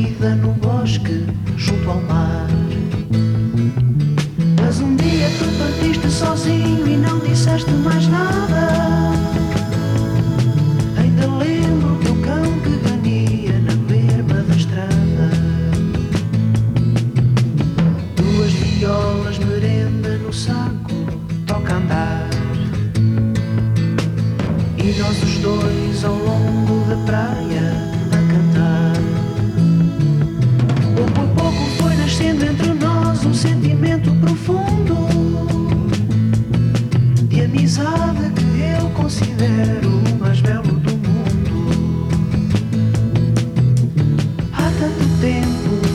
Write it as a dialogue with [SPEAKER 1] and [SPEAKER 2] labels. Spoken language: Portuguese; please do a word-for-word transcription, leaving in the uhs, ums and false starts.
[SPEAKER 1] vida no bosque, junto ao mar. Mas um dia tu partiste sozinho e não disseste mais nada. Ainda lembro o teu cão que ganhia na berma da estrada. Duas violas, merenda no saco, toca andar. E nós os dois ao longo da praia a cantar. Pouco a pouco foi nascendo entre nós um sentimento profundo de amizade que eu considero o mais belo do mundo. Há tanto tempo